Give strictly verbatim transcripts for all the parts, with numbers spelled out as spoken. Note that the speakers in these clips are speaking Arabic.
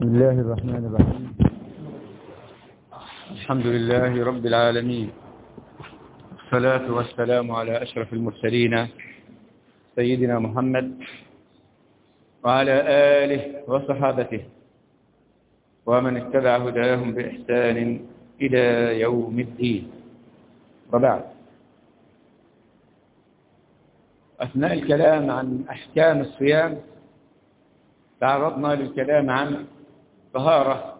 بسم الله الرحمن الرحيم. الحمد لله رب العالمين، والصلاة والسلام على أشرف المرسلين سيدنا محمد وعلى آله وصحابته ومن اتبع هداهم بإحسان إلى يوم الدين. وبعد، أثناء الكلام عن أحكام الصيام تعرضنا للكلام عن طهارة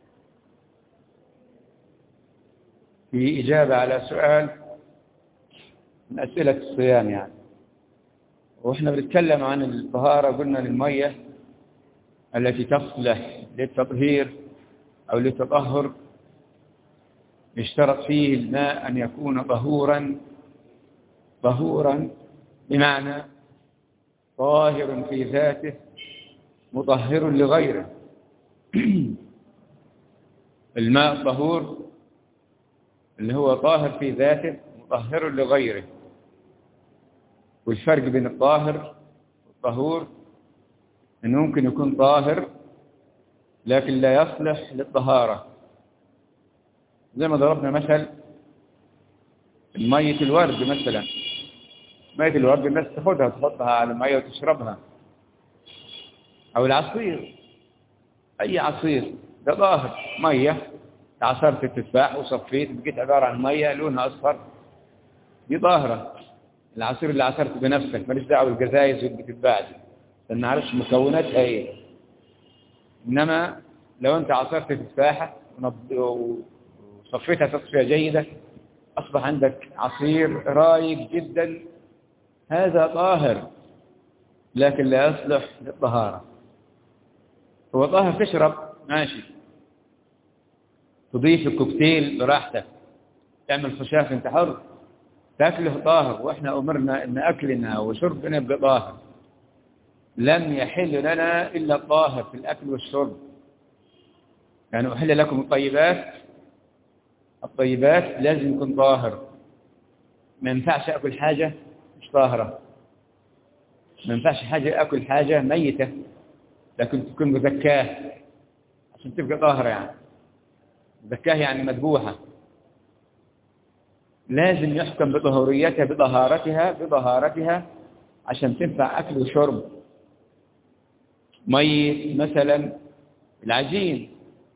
في إجابة على سؤال من أسئلة الصيام يعني. وإحنا بنتكلم عن الطهارة قلنا للمية التي تصلح للتطهير أو للتطهر، يشترط فيه الماء أن يكون طهورا طهورا بمعنى طاهر في ذاته مطهر لغيره. الماء الطهور اللي هو طاهر في ذاته مطهر لغيره. والفرق بين الطاهر والطهور انه ممكن يكون طاهر لكن لا يصلح للطهارة، زي ما ضربنا مثل مية الورد مثلا. مية الورد الناس تاخدها تحطها على المية وتشربها، او العصير، اي عصير ده ظاهر مية عصرت التفاح وصفيت بقيت عبارة عن مية لونها اصفر، دي ظاهرة. العصير اللي عصرت بنفسك ماليش دعوه بالجزايز اللي بتتباع دي، لان ما عرفش مكوناتها ايه. انما لو انت عصرت تفاحة وصفيتها تصفية جيدة اصبح عندك عصير رايق جدا، هذا طاهر لكن لا يصلح للطهارة. هو طاهر تشرب ماشي، تضيف الكوكتيل براحتك، تعمل خشاف انت حر، تاكله طاهر. واحنا امرنا ان اكلنا وشربنا يبقى طاهر. لم يحل لنا الا الطاهر في الاكل والشرب. يعني احل لكم الطيبات، الطيبات لازم يكون طاهر. ما ينفعش اكل حاجه مش طاهره، ما ينفعش حاجه اكل حاجه ميته لكن تكون مزكاه عشان تبقى طاهره. يعني مزكاه يعني مذبوحه، لازم يحكم بطهوريتها بطهارتها بطهارتها عشان تنفع أكل وشرب. مية مثلا العجين،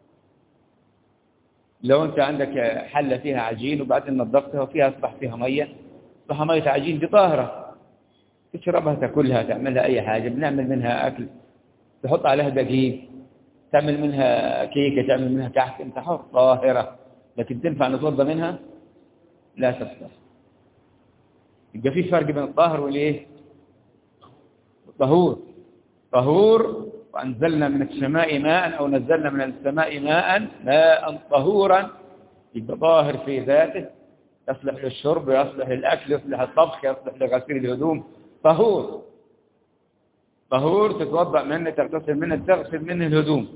لو أنت عندك حلة فيها عجين وبعدين نظفتها وفيها أصبح فيها مية، أصبح مية عجين دي طاهرة، تشربها تاكلها تعملها أي حاجة. بنعمل منها أكل، تحط عليها دقيق، تعمل منها كيكة، تعمل منها كحك، أنت حر، طاهرة. لكن تنفع نتوضى منها؟ لا تصلح. يبقى في فرق بين الطاهر والايه؟ الطهور. طهور وانزلنا من السماء ماء، او نزلنا من السماء ماء ماء طهورا، يبقى طاهر في ذاته، يصلح للشرب، يصلح للاكل، يصلح للطبخ، يصلح لغسيل الهدوم. طهور طهور تتوضا منه، تغتسل منه، تغسل منه الهدوم.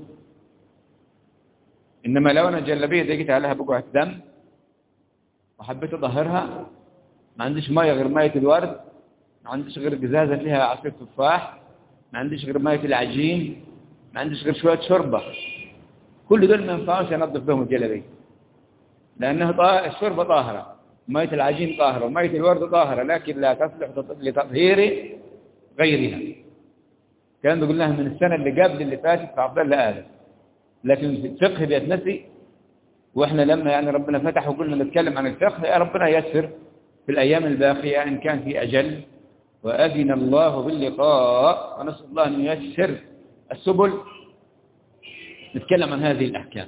انما لو انا الجلابيه دي جيت عليها بقعه دم وحبيت اطهرها، ما عنديش ميه غير ميه الورد، ما عنديش غير جزازه فيها عصير تفاح، ما عنديش غير ميه العجين، ما عنديش غير شويه شوربه، كل دول ما ينفعوش انظف بهم الجلابيه، لانها طاهر، الشوربه طاهره، ميه العجين طاهره، وميه الورد طاهره، لكن لا تصلح لتطهير غيرها. كان ده قلناها من السنه اللي قبل اللي فاتت في عبد الله ادم. لكن الفقه بيتنسي، واحنا لما يعني ربنا فتح وقلنا نتكلم عن الفقه، يا ربنا يسر في الأيام الباقية إن كان في أجل وأذن الله باللقاء، ونسأل الله أن ييسر السبل نتكلم عن هذه الأحكام.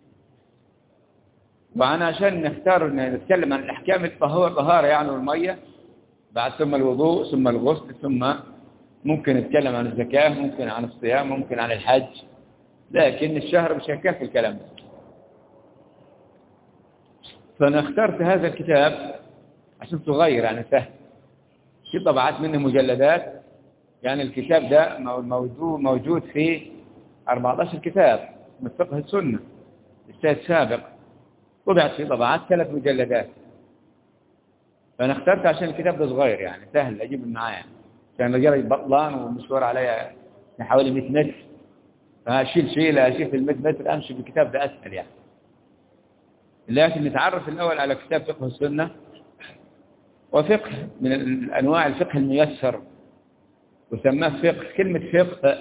وأنا عشان نختار نتكلم عن الأحكام الطهارة يعني والمية، بعد ثم الوضوء ثم الغسل، ثم ممكن نتكلم عن الزكاة، ممكن عن الصيام، ممكن عن الحج، لكن الشهر مش هيكفي الكلام ده. فأنا اخترت هذا الكتاب عشان صغير يعني سهل، في طبعات منه مجلدات. يعني الكتاب ده موجود موجود في أربعة عشر كتاب من فقه السنة السنة السابق، طبعت في طبعات ثلاث مجلدات. فأنا اخترت عشان الكتاب ده صغير يعني سهل أجيب معايا، كان رجالي بطلان ومشوار عليا حوالي مئة متر، هشيل شيلة أشيل في المئة متر أمشي بالكتاب ده أسهل يعني. لكن نتعرف الأول على كتاب فقه السنة، وفقه من أنواع الفقه الميسر، وسماه فقه. كلمة فقه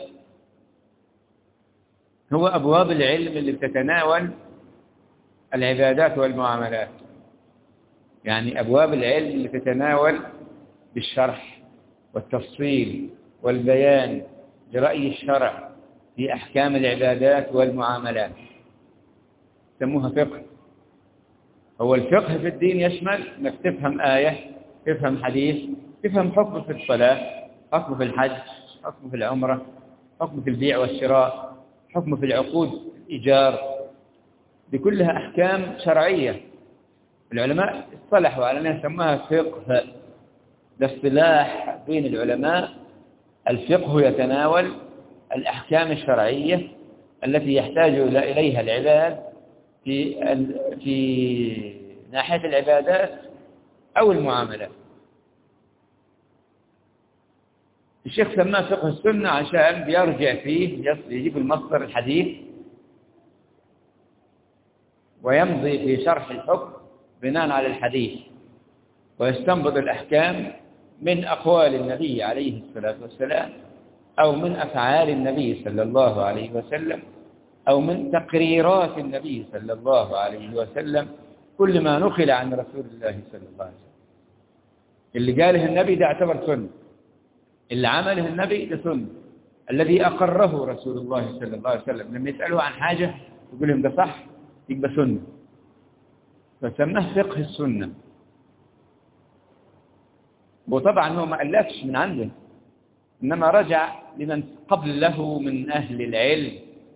هو أبواب العلم اللي بتتناول العبادات والمعاملات، يعني أبواب العلم اللي تتناول بالشرح والتفصيل والبيان برأي الشرع في أحكام العبادات والمعاملات، سموها فقه. هو الفقه في الدين يشمل أنك تفهم آية، تفهم حديث، تفهم حكم في الصلاة، حكم في الحج، حكم في العمرة، حكم في البيع والشراء، حكم في العقود الإيجار. دي كلها أحكام شرعية. العلماء اصطلحوا على أنها سموها فقه. ده اصطلاح بين العلماء. الفقه يتناول الأحكام الشرعية التي يحتاج إليها العباد في في ناحية العبادات أو المعاملات. الشيخ سماه فقه السنة عشان بيرجع فيه، يجيب المصدر الحديث ويمضي في شرح الحكم بناء على الحديث، ويستنبط الأحكام من أقوال النبي عليه الصلاة والسلام، أو من أفعال النبي صلى الله عليه وسلم، أو من تقريرات النبي صلى الله عليه وسلم. كل ما نقل عن رسول الله صلى الله عليه وسلم، اللي قاله النبي ده اعتبر سنة، اللي عمله النبي ده سنة، الذي أقره رسول الله صلى الله عليه وسلم لما يسأله عن حاجة يقول لهم ده صح يبقى سنة، فسماه فقه السنة. وطبعا هو ما ألفش من عنده، إنما رجع لمن قبل له من أهل العلم.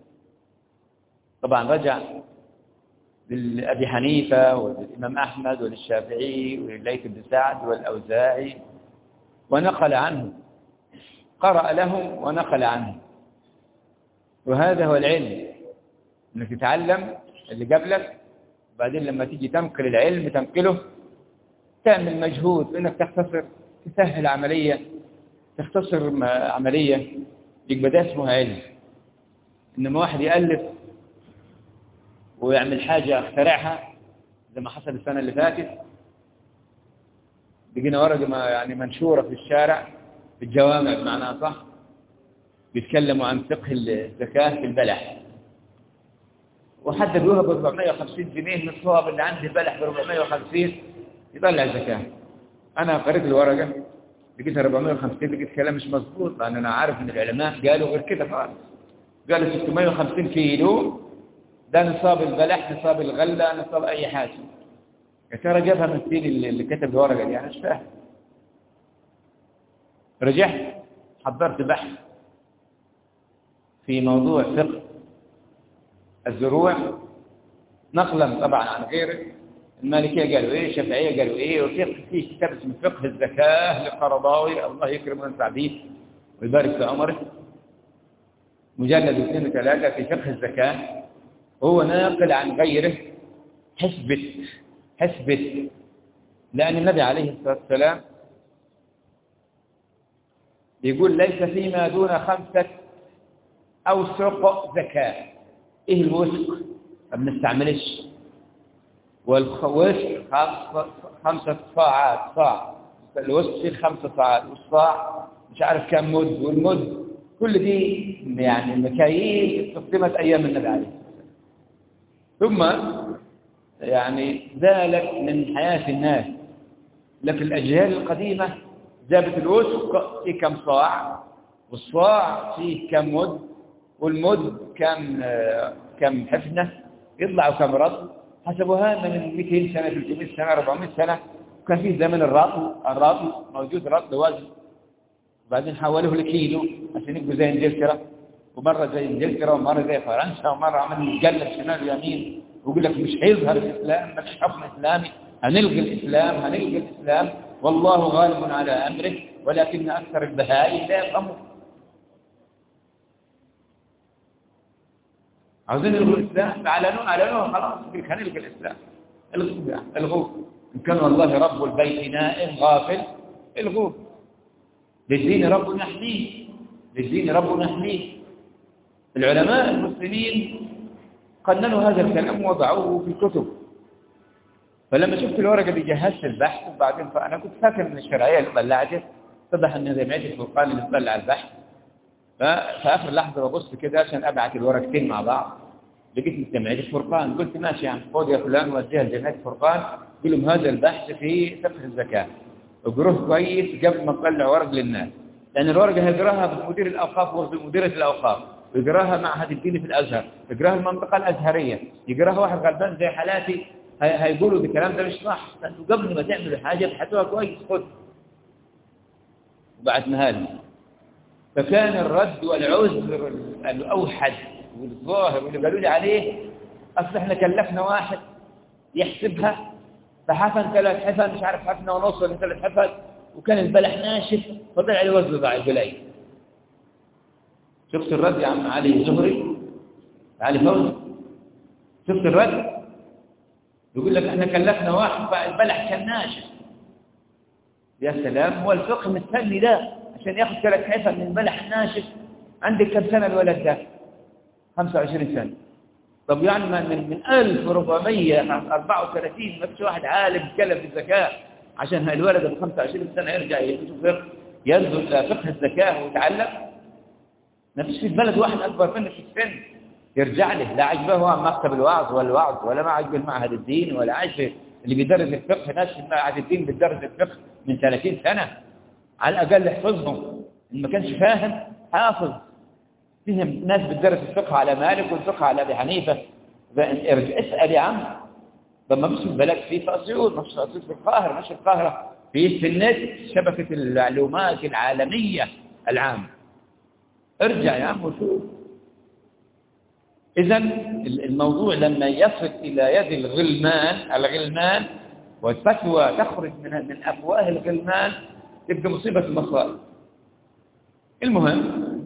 طبعا رجع لأبي حنيفة والإمام أحمد والشافعي والليث بن سعد والأوزاعي، ونقل عنه، قرأ لهم ونقل عنه. وهذا هو العلم، انك تتعلم اللي قبلك، وبعدين لما تيجي تنقل العلم تنقله، تعمل مجهود انك تختصر، تسهل عملية، تختصر عملية، يبقى ده اسمه علم. انما واحد يألف ويعمل حاجة اخترعها زي ما حصل السنة اللي فاتت، بقينا ورقة ما يعني منشورة في الشارع في الجوامع بمعنى صح، بيتكلموا عن فقه الزكاة في البلح، وحددوها ب أربعمائة وخمسين جنيه من الصواب اللي عندي البلح ب أربعمائة وخمسين يطلع زكاة. أنا قريت الورقة لقيتها أربعمائة وخمسين، لقيت كلام مش مظبوط، لأن أنا عارف إن العلماء قالوا غير كده خالص. قالوا ستمائة وخمسين كيلو ده نصاب البلح، نصاب الغلة، نصاب أي حاجة. يا ترى جابها من فين اللي كتب الورقة دي؟ أنا مش فاهم. رجعت حضرت بحث في موضوع فقه الزروع، نقلا طبعا عن غيره. المالكية قالوا ايه، الشافعية قالوا ايه، وفي في كتاب اسمه فقه الزكاة للقرضاوي، الله يكرمه وينفع به ويبارك في عمره، مجلد اثنين وثلاثة في فقه الزكاة. هو ناقل عن غيره حسبت حسبت لأن النبي عليه الصلاة والسلام يقول ليس فيما دون خمسة أوسق زكاة. إيه الوسق؟ ما بنستعملش. والوسق خمسة صاعات، صاع الوسق فيه خمسة صاعات، والصاع مش عارف كم مد، والمد كل دي يعني مكاييل استخدمت أيام النبي عليه الصلاة والسلام. ثم يعني زالت من حياة الناس، لكن الأجيال القديمة جابت الوسق في كم صاع، والصاع فيه كم مد، والمد كم كم حفنة، يطلعوا كم رطل، حسبوها من مئتين سنة، ثلاثمائة سنة، أربعمائة سنة. وكان فيه زمن الرطل، الرطل موجود رطل وزن، وبعدين حولوه لكيلو عشان يبقوا زي انجلترا، ومرة زي انجلترا، ومرة زي فرنسا، ومرة عمل يتقلب شمال ويمين، ويقول لك مش هيظهر الإسلام، ما فيش حكم إسلامي، هنلغي الإسلام، هنلغي الإسلام، والله غالب على أمره ولكن أكثر البهائم لا يفهمون. عاوزين يلغوا الإسلام، أعلنوه أعلنوه خلاص، هنلغي الإسلام، الغوه الغوه إن كان والله رب البيت نائم غافل الغوه. للدين رب نحميه، للدين رب نحميه. العلماء المسلمين قننوا هذا الكلام ووضعوه في الكتب. فلما شفت الورقة اللي جهزت البحث وبعدين فأنا كنت فاكر من الشرعية اللي طلعته اتضح أن جمعية الفرقان اللي تطلع البحث. ففي آخر لحظة ببص كده عشان أبعت الورقتين مع بعض لقيت من جمعية الفرقان. قلت ماشي يعني خذ يا فلان وجهها لجمعية الفرقان قل لهم هذا البحث في فقه الزكاة اقروه كويس قبل ما تطلع ورق للناس، لأن الورقة هيقراها مدير الأوقاف ومديرة الأوقاف، ويقراها معهد الدين في الأزهر، يقراها المنطقة الأزهرية، يقراها واحد غلبان زي حالاتي هيقولوا الكلام ده مش صح. فأنتوا قبل ما تعملوا حاجة ابحثوها كويس خذ. وبعدنا هذا فكان الرد والعذر الأوحد والظاهر واللي قالوا لي عليه أصل احنا كلفنا واحد يحسبها فحفن ثلاث حفن مش عارف حفنة ونص ولا ثلاث حفن وكان البلح ناشف فطلع لي وزن ضعيف بلاي. شفت الرد يا عم علي زهري علي فوزي؟ شفت الرد؟ يقول لك احنا كلفنا واحد فالبلح كان ناشف. يا سلام، هو الفقه مستني ده عشان ياخذ ثلاث حفن من البلح الناشف؟ عندك كم سنة الولد ده؟ خمسة وعشرين سنة. طب يعني من من ألف وأربعمية وأربعة وثلاثين ما فيش واحد عالم يتكلم في الزكاة عشان هالولد ب خمسة وعشرين سنة يرجع يشوف فقه ينزل فقه الزكاة ويتعلم؟ ما فيش في البلد واحد أكبر منه في السن يرجع له، لا عجبه مكتب الوعظ والوعظ ولا ما عجبه المعهد الدين ولا عجبه اللي بيدرس الفقه. ناس في معهد الدين بيدرس الفقه من ثلاثين سنة على الأقل يحفظهم، إن ما كانش فاهم حافظ. فيهم ناس بتدرس الفقه على مالك والفقه على أبي حنيفة. اسأل يا عم، لما مش البلد في في أسيوط مش في أسيوط في القاهرة مش في القاهرة في في النت شبكة المعلومات العالمية العامة. ارجع يا عم وشوف. إذا الموضوع لما يصل إلى يد الغلمان الغلمان والفتوى تخرج من من أفواه الغلمان تبقى مصيبة المصائب. المهم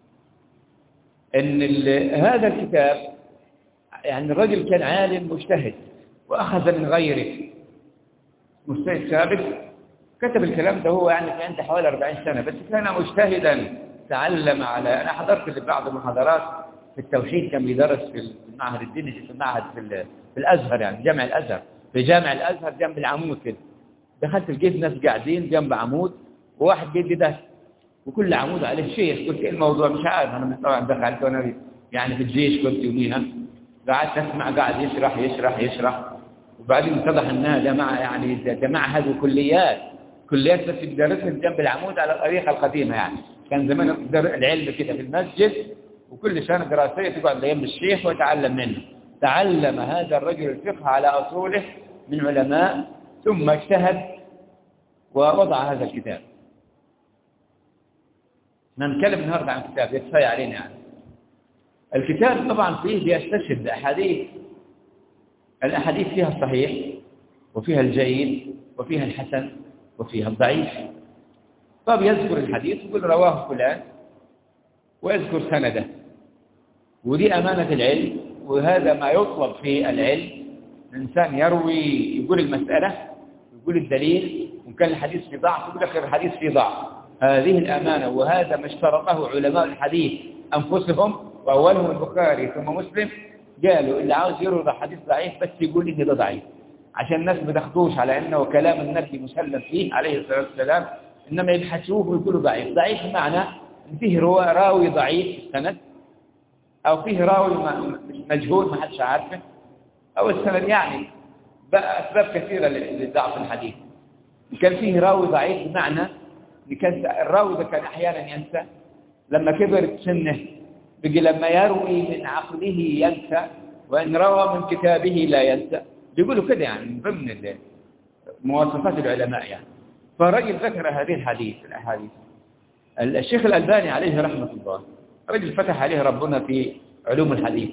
إن هذا الكتاب يعني الرجل كان عالم مجتهد وأخذ من غيره مجتهد سابق كتب الكلام ده. هو يعني كان عنده حوالي أربعين سنة بس كان مجتهدا تعلم على. أنا حضرت بعض المحاضرات في التوحيد كان بيدرس في المعهد الديني في المعهد في, في الأزهر يعني جامع الأزهر في جامع الأزهر جنب العمود كده. دخلت لقيت ناس قاعدين جنب عمود وواحد جدي ده وكل عمود عليه شيخ. قلت ايه الموضوع؟ مش عارف انا طبعا دخلت وانا يعني في الجيش كنت يوميها قعدت اسمع قاعد يشرح يشرح يشرح وبعدين اتضح انها جماعه يعني جماعه هذه كليات كليات بس بيدرسهم جنب العمود على الطريقه القديمه. يعني كان زمان العلم كده في المسجد وكل سنه دراسيه تقعد ايام الشيخ ويتعلم منه. تعلم هذا الرجل الفقه على اصوله من علماء ثم اجتهد ووضع هذا الكتاب. نتكلم النهارده عن الكتاب يكفي علينا يعني. الكتاب طبعا فيه بيستشهد بأحاديث. الأحاديث فيها الصحيح وفيها الجيد وفيها الحسن وفيها الضعيف. طب يذكر الحديث يقول رواه فلان ويذكر سنده. ودي أمانة العلم وهذا ما يطلب في العلم. الإنسان يروي يقول المسألة يقول الدليل وكان الحديث في ضعف يقول لك الحديث في ضعف. هذه الأمانة وهذا ما اشترطه علماء الحديث أنفسهم وأولهم البخاري ثم مسلم. قالوا اللي عاوز يروي حديث ضعيف بس يقول إن ده ضعيف عشان الناس ما تاخدوش على أنه كلام النبي مسلم فيه عليه الصلاة والسلام، إنما يبحثوه ويقولوا ضعيف. ضعيف بمعنى إن فيه راوي ضعيف السند أو فيه راوي مجهول ما حدش عارفه أو السند يعني بقى أسباب كثيرة لضعف الحديث. كان فيه راوي ضعيف بمعنى كان الراوي ده كان أحيانا ينسى لما كبر سنه بيجي لما يروي من عقله ينسى وإن روى من كتابه لا ينسى. بيقولوا كده يعني من ضمن مواصفات العلماء يعني. فالرجل ذكر هذه الحديث الأحاديث. الشيخ الألباني عليه رحمة الله رجل فتح عليه ربنا في علوم الحديث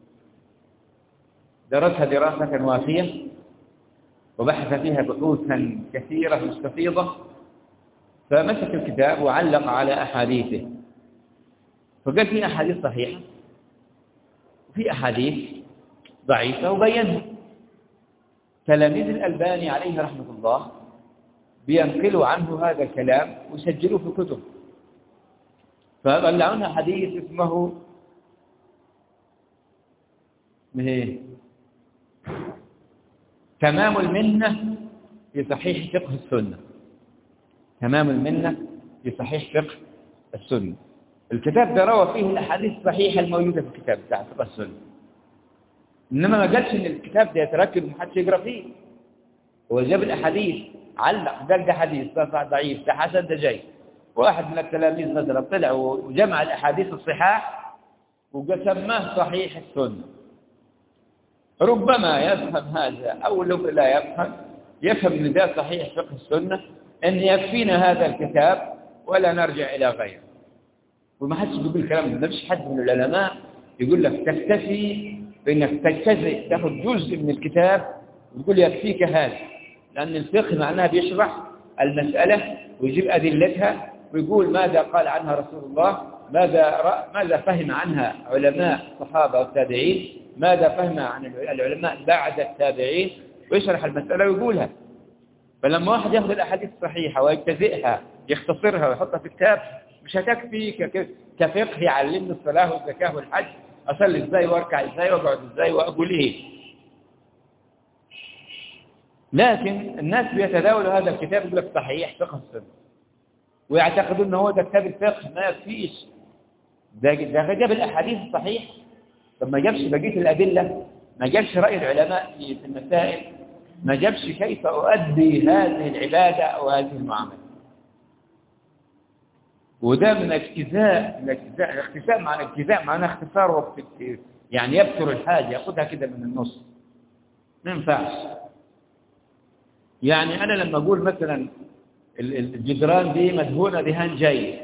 درسها دراسة وافية وبحث فيها بحوثا كثيرة مستفيضة فمسك الكتاب وعلق على أحاديثه فقال في أحاديث صحيحة وفي أحاديث ضعيفة وبينها. تلاميذ الألباني عليه رحمة الله بينقلوا عنه هذا الكلام ويسجلوه في كتب. فطلعونا حديث اسمه ما هي تمام المنة في صحيح فقه السنة. تمام المنة في صحيح فقه السنة. الكتاب ده روى فيه الأحاديث الصحيحة الموجودة في الكتاب بتاع فقه السنة، إنما ما قالش إن الكتاب ده يتركب ومحدش يقرأ فيه. هو جاب الأحاديث علق، قال ده حديث، ده ضعيف، ده حسن، ده جيد. واحد من التلاميذ مثلا طلع وجمع الأحاديث الصحاح وسماه صحيح السنة. ربما يفهم هذا، أو لو لا يفهم يفهم ان ده صحيح فقه السنة، ان يكفينا هذا الكتاب ولا نرجع إلى غيره. وما حدش بيقول الكلام ده، مش حد من العلماء يقول لك تكتفي بأنك تجتزئ تاخذ جزء من الكتاب وتقول يكفيك هذا، لأن الفقه معناه بيشرح المسألة ويجيب أدلتها ويقول ماذا قال عنها رسول الله، ماذا ماذا فهم عنها علماء الصحابة والتابعين، ماذا فهم عن العلماء بعد التابعين، ويشرح المسألة ويقولها. فلما واحد يأخذ الأحاديث الصحيحة ويجتزئها يختصرها ويحطها في كتاب، مش هتكفي كفقه يعلمني الصلاة والزكاة والحج، أصلي إزاي وأركع إزاي وأقعد إزاي وأقول إيه. لكن الناس بيتداولوا هذا الكتاب يقول لك صحيح فقه السنة، ويعتقدون أنه هو ده كتاب الفقه، ما يكفيش. ده ده جاب الأحاديث الصحيح، طب ما جابش بقية الأدلة، ما جابش رأي العلماء في المسائل، ما جابش كيف أؤدي هذه العبادة أو هذه المعاملة. وده من اجتزاء، من اجتزاء الاجتزاء معنى اجتزاء معناه اختصار وقت كتير، يعني يبتر الحاجة ياخدها كده من النص، ما ينفعش. يعني أنا لما أقول مثلا الجدران دي مدهونة دهان جيد،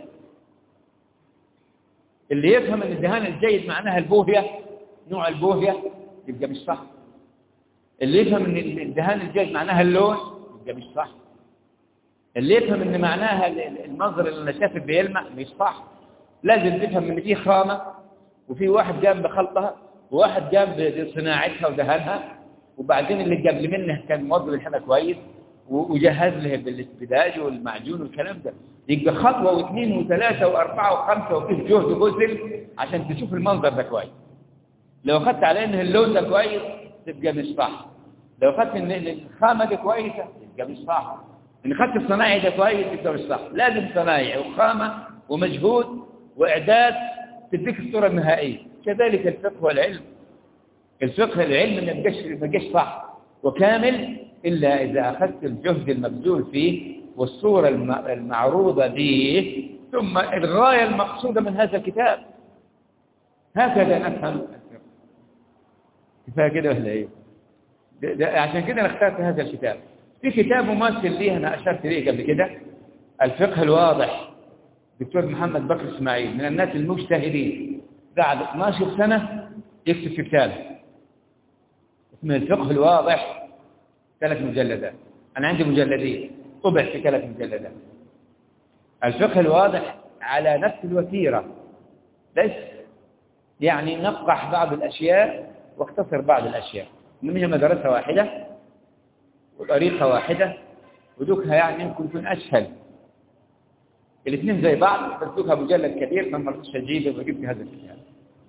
اللي يفهم ان الدهان الجيد معناها البوهية، نوع البوهية، يبقى مش صح. اللي يفهم ان الدهان الجيد معناها اللون، يبقى مش صح. اللي يفهم ان معناها المنظر اللي النشافة بيلمع، مش صح. لازم تفهم ان في خامة وفي واحد قام بخلطها وواحد قام بصناعتها ودهانها، وبعدين اللي قبل منه كان موظف الحنة كويس وجهز له بالاسبداج والمعجون والكلام ده. يبقى خطوة واثنين وثلاثة وأربعة وخمسة وفيه جهد وبذل عشان تشوف المنظر ده كويس. لو أخذت على إن اللون ده كويس تبقى مش صح. لو أخذت إن الخامة دي كويسة تبقى مش صح. إن أخذت الصناعي ده كويس تبقى مش صح. لازم صناعي وخامة ومجهود وإعداد تديك الصورة النهائية. كذلك الفقه والعلم. الفقه العلم ما يبقاش ما يبقاش صح وكامل إلا إذا أخذت الجهد المبذول فيه والصورة المعروضة به، ثم الغاية المقصودة من هذا الكتاب. هكذا نفهم الفقه. كفاية كده ولا إيه؟ عشان كده أنا اخترت هذا الكتاب. في كتاب مماثل ليه أنا أشرت ليه قبل كده، الفقه الواضح، دكتور محمد بكر إسماعيل، من الناس المجتهدين، قعد اثناشر سنة يكتب في كتابه اسمه الفقه الواضح، ثلاث مجلدات. أنا عندي مجلدين طبع في ثلاث مجلدات. الفقه الواضح على نفس الوتيرة، بس يعني نقح بعض الأشياء واختصر بعض الأشياء. إنما هي مدرسة واحدة وطريقة واحدة ودوكها يعني يمكن يكون أسهل. الاثنين زي بعض بس دوكها مجلد كبير، فما رضيتش أجيبه وجبت هذا الكتاب.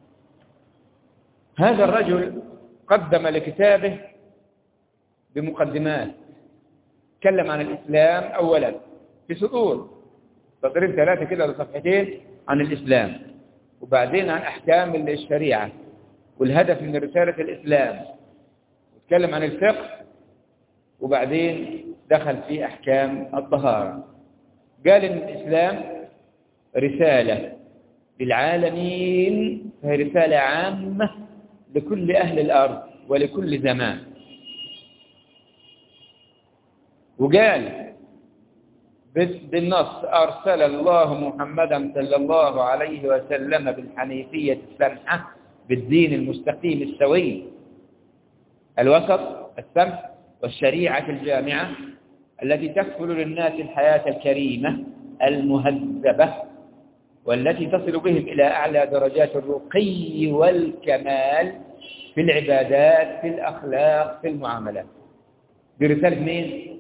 هذا الرجل قدم لكتابه بمقدمات، تكلم عن الإسلام أولا في سطور سطرين ثلاثة كده لصفحتين عن الإسلام، وبعدين عن أحكام الشريعة والهدف من رسالة الإسلام، وتكلم عن الفقه، وبعدين دخل في أحكام الطهارة. قال إن الإسلام رسالة للعالمين، فهي رسالة عامة لكل أهل الأرض ولكل زمان. وقال بالنص أرسل الله محمدا صلى الله عليه وسلم بالحنيفية السمحة، بالدين المستقيم السوي الوسط السمح، والشريعة الجامعة التي تكفل للناس الحياة الكريمة المهذبة، والتي تصل بهم إلى أعلى درجات الرقي والكمال في العبادات، في الأخلاق، في المعاملات. برسالة مين؟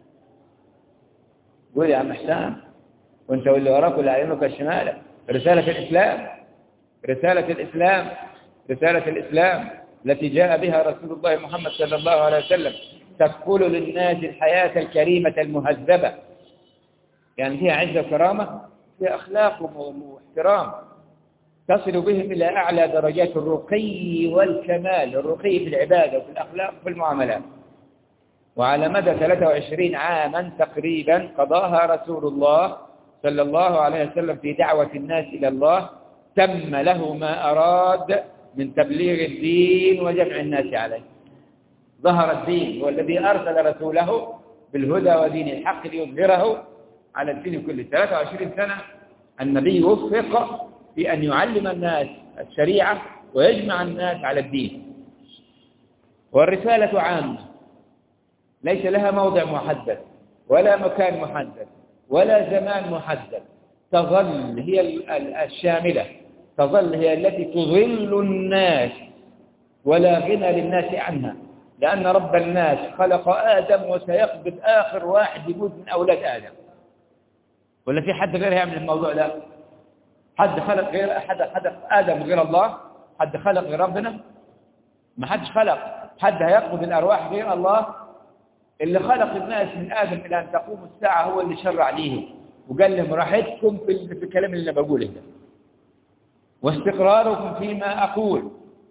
قول يا عم حسام، وانت واللي وراك واللي على يمينك الشمال. رسالة الإسلام، رسالة الإسلام، رسالة الإسلام. التي جاء بها رسول الله محمد صلى الله عليه وسلم تكفل للناس الحياة الكريمة المهذبة، يعني فيها عزة وكرامة، فيها أخلاق واحترام تصل بهم إلى أعلى درجات الرقي والكمال، الرقي في العبادة وفي الأخلاق وفي المعاملات. وعلى مدى ثلاثة وعشرين عاما تقريبا قضاها رسول الله صلى الله عليه وسلم في دعوة الناس إلى الله، تم له ما أراد من تبليغ الدين وجمع الناس عليه. ظهر الدين، هو الذي أرسل رسوله بالهدى ودين الحق ليظهره على الدين كله. ثلاثة وعشرين سنة النبي وفق في أن يعلم الناس الشريعة ويجمع الناس على الدين. والرسالة عامة ليس لها موضع محدد ولا مكان محدد ولا زمان محدد، تظل هي الشاملة، تظل هي التي تظل الناس ولا غنى للناس عنها، لأن رب الناس خلق آدم وسيقبض آخر واحد يموت من أولاد آدم. ولا في حد غير يعمل الموضوع ده؟ حد خلق غير أحد خلق آدم غير الله؟ حد خلق غير ربنا؟ ما حدش خلق. حد هيقبض الأرواح غير الله؟ اللي خلق الناس من آدم إلى أن تقوم الساعة هو اللي شرع ليهم وقال لهم راحتكم في في الكلام اللي أنا بقوله ده، واستقراركم فيما أقول،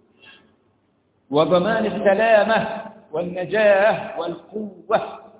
وضمان السلامة والنجاة والقوة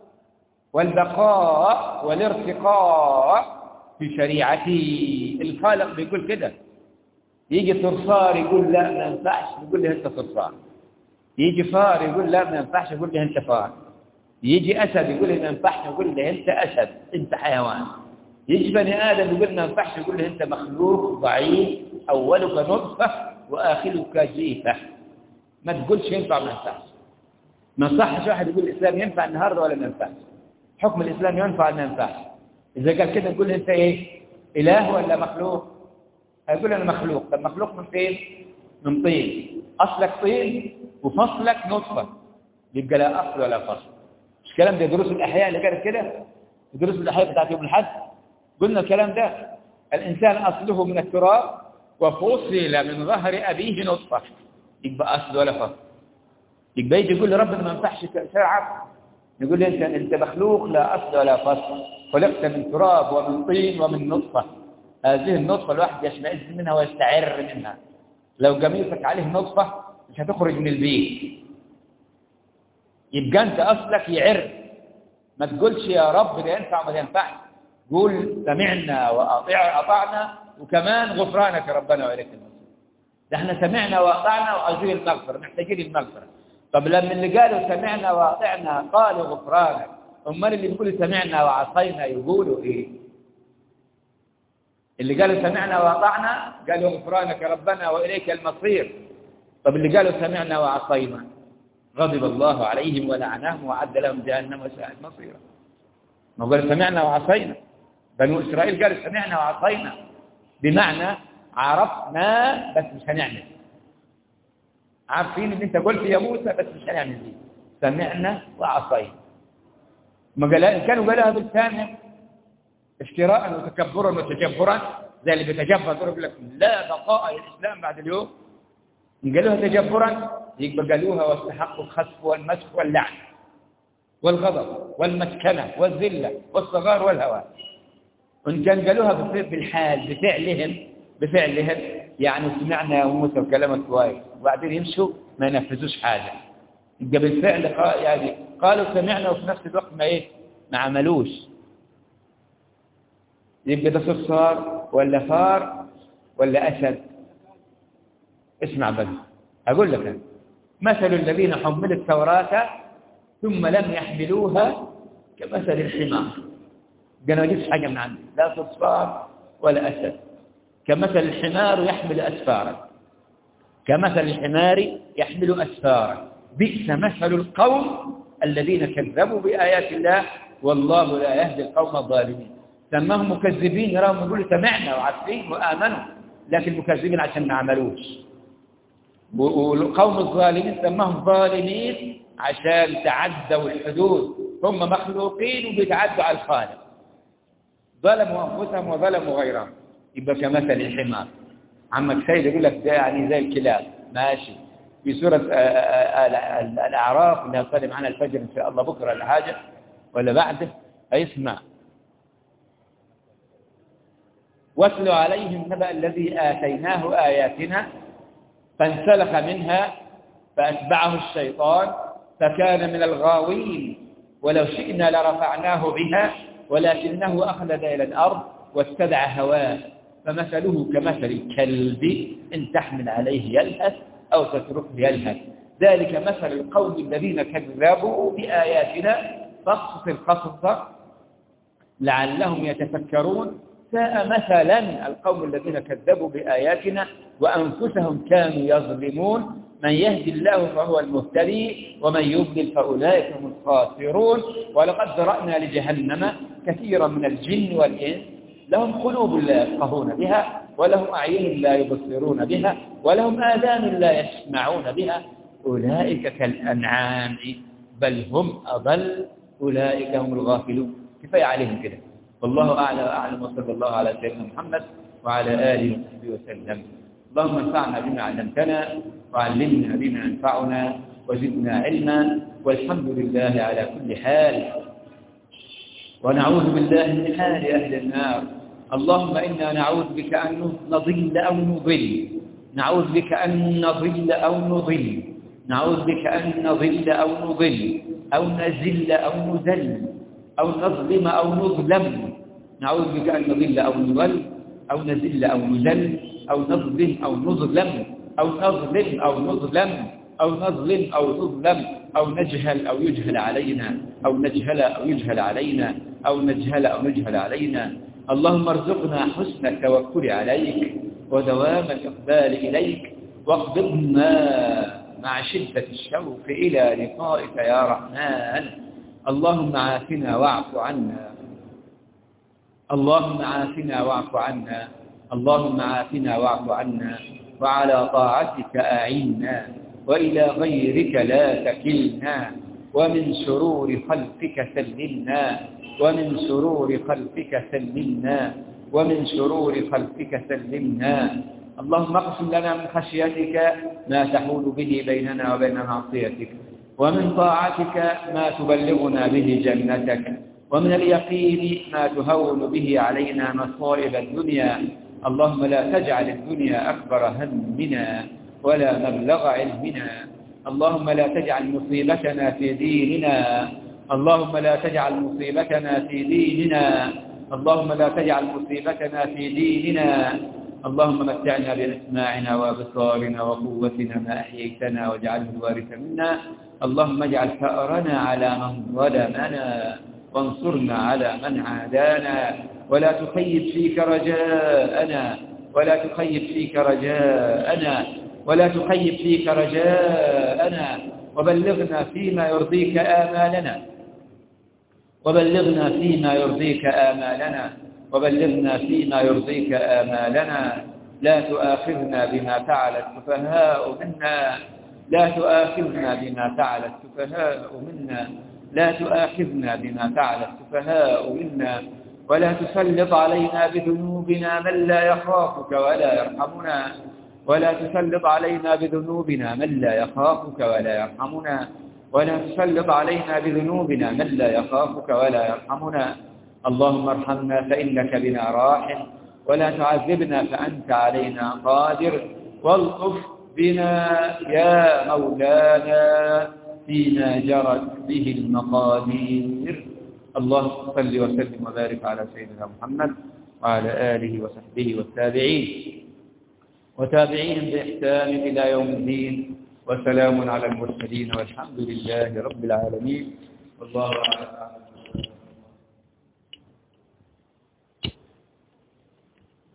والبقاء والارتقاء في شريعتي. الخالق بيقول كده. يجي صرصار يقول لا ما ينفعش، يقول له أنت صرصار. يجي فار يقول لا ما ينفعش، يقول له أنت فار. يجي أسد يقول له ما ينفعش، يقول له أنت أسد، أنت حيوان. يجي بني آدم يقول ما ينفعش، يقول له أنت مخلوق ضعيف، أولك نطفة وآخرك جيفة. ما تقولش ينفع ما ينفعش. ما صحش واحد يقول الإسلام ينفع النهارده ولا ما ينفعش. حكم الإسلام ينفع ولا ما ينفعش. إذا قال كده نقول أنت إيه؟ إله ولا مخلوق؟ هيقول أنا مخلوق. طب مخلوق من فين؟ من طين. أصلك طين وفصلك نطفة، يبقى لا أصل ولا فصل. مش كلام ده دروس الأحياء اللي كانت كده؟ دروس الأحياء بتاعت يوم الحد قلنا الكلام ده. الإنسان أصله من التراب وفصل من ظهر أبيه نطفة، يبقى أصل ولا فصل. يبقى يجي يقول لربنا ما ينفعش شرعك، يقول لي أنت أنت مخلوق لا أصل ولا فصل، خلقت من تراب ومن طين ومن نطفة. هذه النطفة الواحد يشمئز منها ويستعر منها. لو قميصك عليه نطفة مش هتخرج من البيت. يبقى أنت أصلك يعر. ما تقولش يا رب ده ينفع وما ينفعش، قول سمعنا وأطعنا وكمان غفرانك ربنا وإليك المصير. ده احنا سمعنا وأطعنا وعايزين المغفرة، محتاجين المغفرة. طب لما اللي قالوا سمعنا وأطعنا قالوا غفرانك، أمال اللي بيقولوا سمعنا وعصينا يقولوا إيه؟ اللي قالوا سمعنا وأطعنا قالوا غفرانك ربنا وإليك المصير. طب اللي قالوا سمعنا وعصينا غضب الله عليهم ولعنهم وأعد لهم جهنم وساءت مصيرا. ما قالوا سمعنا وعصينا. بنو إسرائيل قالوا سمعنا وعصينا، بمعنى عرفنا بس مش هنعمل. عارفين ان انت قلت يا موسى بس مش هنعمل دي. سمعنا وعصينا. ما قال كانوا قالها بالثانية افتراء وتكبرا وتجبرا، زي اللي بيتجبر يقول لك لا بقاء للإسلام بعد اليوم. قالوها تجبرا يبقى قالوها واستحقوا الخسف والمسخ واللعن والغضب والمسكنة والذلة والصغار والهوان. وإن كان قالوها بالحال بفعلهم بفعلهم يعني سمعنا يا موسى وكلامك كويس، وبعدين يمشوا ما ينفذوش حاجة. يبقى بالفعل يعني قالوا سمعنا وفي نفس الوقت ما إيه ما عملوش. يبقى ده صرصار ولا فار ولا أسد؟ اسمع بس أقول لك أنا. مثل الذين حملوا التوراة ثم لم يحملوها كمثل الحمار. قالوا ما جبتش حاجة من عندي، لا صرصار ولا أسد. كمثل الحمار يحمل أسفارا، كمثل الحمار يحمل أسفارا، بئس مثل القوم الذين كذبوا بآيات الله والله لا يهدي القوم الظالمين. سماهم مكذبين، يراهم يقولوا سمعنا وعارفين وآمنوا، لكن مكذبين عشان ما عملوش. والقوم الظالمين سماهم ظالمين عشان تعدوا الحدود، هم مخلوقين وبيتعدوا على الخالق، ظلموا أنفسهم وظلموا غيرهم. يبقى كمثل الحمار. عمك سيد يقول لك ده يعني زي الكلاب ماشي، في سورة الأعراف اللي هنصلي معنا الفجر إن شاء الله بكرة ولا حاجة ولا بعده. اسمع: واتل عليهم نبأ الذي آتيناه آياتنا فانسلخ منها فأتبعه الشيطان فكان من الغاوين ولو شئنا لرفعناه بها ولكنه أخلد إلى الأرض واتبع هواه فمثله كمثل الكلب إن تحمل عليه يلهث أو تتركه يلهث ذلك مثل القوم الذين كذبوا بآياتنا فاقصص القصص لعلهم يتفكرون. ساء مثلا القوم الذين كذبوا بآياتنا وأنفسهم كانوا يظلمون. من يهدي الله فهو المهتدي ومن يضلل فأولئك هم الخاسرون. ولقد ذرأنا لجهنم كثيرا من الجن والإنس لهم قلوب لا يفقهون بها ولهم أعين لا يبصرون بها ولهم آذان لا يسمعون بها أولئك كالأنعام بل هم أضل أولئك هم الغافلون. كفاية عليهم كده. والله أعلى وأعلم وصلى الله على سيدنا محمد وعلى آله وصحبه وسلم. اللهم انفعنا بما علمتنا وعلمنا بما ينفعنا وزدنا علما والحمد لله على كل حال. ونعوذ بالله من حال أهل النار. اللهم إنا نعوذ بك أن نضل أو نضل نعوذ بك أن نضل أو نضل نعوذ بك أن نضل أو نضل أو نزل أو نذل أو نظلم أو نظلم نعوذ بك أن نضل أو نضل أو نزل أو نذل أو نظلم أو نظلم أو نظلم أو نظلم أو نظلم أو نظلم أو نجهل أو يجهل علينا أو نجهل أو يجهل علينا أو نجهل أو نجهل علينا. اللهم ارزقنا حسن التوكل عليك ودوام الإقبال إليك واقبضنا مع شدة الشوق إلى لقائك يا رحمن. اللهم عافنا واعف عنا اللهم عافنا واعف عنا اللهم عافنا واعف عنا وعلى طاعتك أعنا وإلى غيرك لا تكلنا ومن شرور خلقك سلمنا ومن شرور خلقك سلمنا ومن شرور خلقك سلمنا. اللهم اقسم لنا من خشيتك ما تحول به بيننا وبين معصيتك ومن طاعتك ما تبلغنا به جنتك ومن اليقين ما تهون به علينا مصائب الدنيا. اللهم لا تجعل الدنيا أكبر همنا ولا مبلغ علمنا. اللهم لا تجعل مصيبتنا في ديننا اللهم لا تجعل مصيبتنا في ديننا اللهم لا تجعل مصيبتنا في ديننا. اللهم متعنا بأسماعنا وأبصارنا وقوتنا ما أحييتنا واجعله الوارث منا. اللهم اجعل ثأرنا على من ظلمنا وانصرنا على من عادانا ولا تخيب فيك رجاءنا ولا تخيب فيك رجاءنا ولا تخيب فيك رجاءنا وبلغنا فيما يرضيك آمالنا وبلغنا فيما يرضيك آمالنا وبلغنا فيما يرضيك آمالنا. لا تؤاخذنا بما فعل السفهاء منا لا تؤاخذنا بما فعل السفهاء منا لا تؤاخذنا بما فعل السفهاء منا ولا تسلط علينا بذنوبنا من لا يخافك ولا يرحمنا ولا تسلط علينا بذنوبنا من لا يخافك ولا يرحمنا ولا تسلط علينا بذنوبنا من لا يخافك ولا يرحمنا. اللهم ارحمنا فإنك بنا راحم ولا تعذبنا فأنت علينا قادر والطف بنا يا مولانا فيما جرت به المقادير. اللهم صل وسلم وبارك على سيدنا محمد وعلى آله وصحبه والتابعين وتابعين بإحسان إلى يوم الدين وسلام على المرسلين والحمد لله رب العالمين والله أعلم.